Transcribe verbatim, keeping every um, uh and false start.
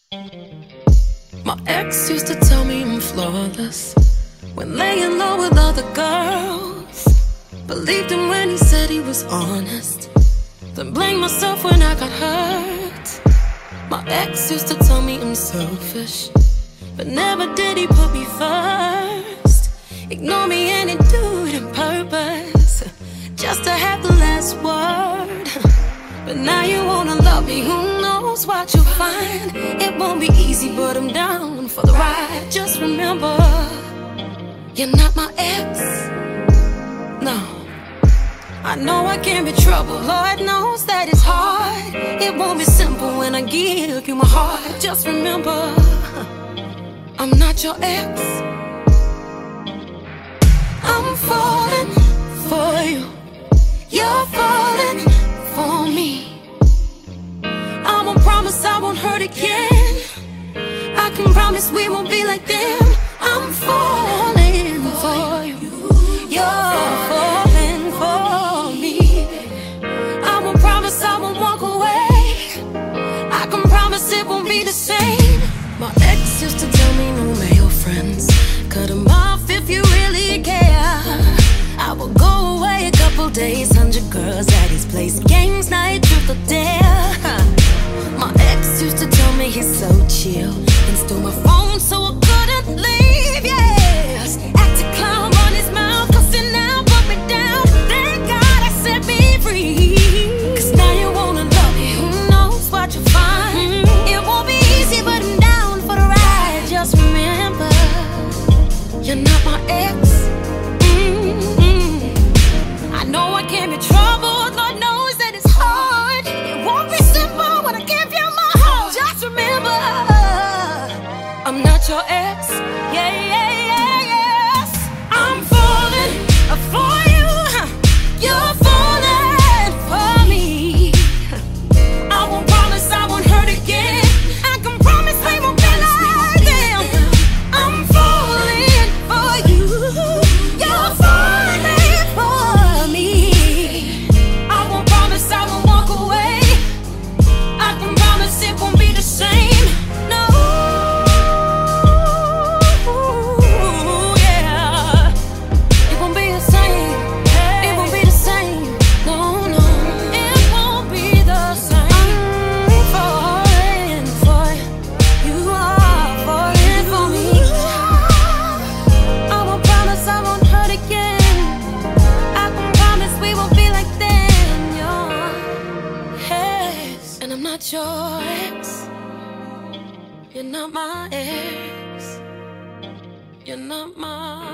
My ex used to tell me I'm flawless when laying low with other girls. Believed him when he said he was honest, then blamed myself when I got hurt. My ex used to tell me I'm selfish, but never did he put me first. Ignore me and he'd do it on purpose, just to have the last word. But now you wanna love me, who knows what you'll find. It won't be easy, but I'm down for the ride. Just remember, you're not my ex. No, I know I can be trouble, Lord knows that it's hard. It won't be simple when I give you my heart. Just remember, I'm not your ex. I'm falling for you, you're falling for me. I'ma promise I won't hurt again. I can promise we won't be like them. I'm falling for you, you're falling for me. I'ma promise I won't walk away. I can promise it won't be the same. My ex used to tell me no male friends, cut him off if you really care. I will go away a couple days, hundred girls at his place, games night, truth or dare. My ex used to tell me he's so chill, and stole my phone so I couldn't leave, yes. Act a clown, run his mouth, cussing out, put me down. Thank God I set me free, cause now you wanna love me, who knows what you'll find. It won't be easy, but I'm down for the ride. Just remember, you're not my ex. Mm-hmm. I know I can be troubled, Lord knows that it's hard. It won't be simple when I give you my heart. Just remember, I'm not your ex. Yeah, yeah, yeah, yes. I'm falling for you, you're falling for me. I won't promise I won't hurt again. I can promise we won't be like them. I'm falling for you, you're falling for me. I won't promise I won't walk away. I can promise it won't be the same. No, yeah, it won't be the same. It won't be the same. No, no, it won't be the same. I'm falling for you. You are falling for me. I won't promise I won't hurt again. I can promise we won't be like them. Your ex, and I'm not your ex. You're not my ex. You're not my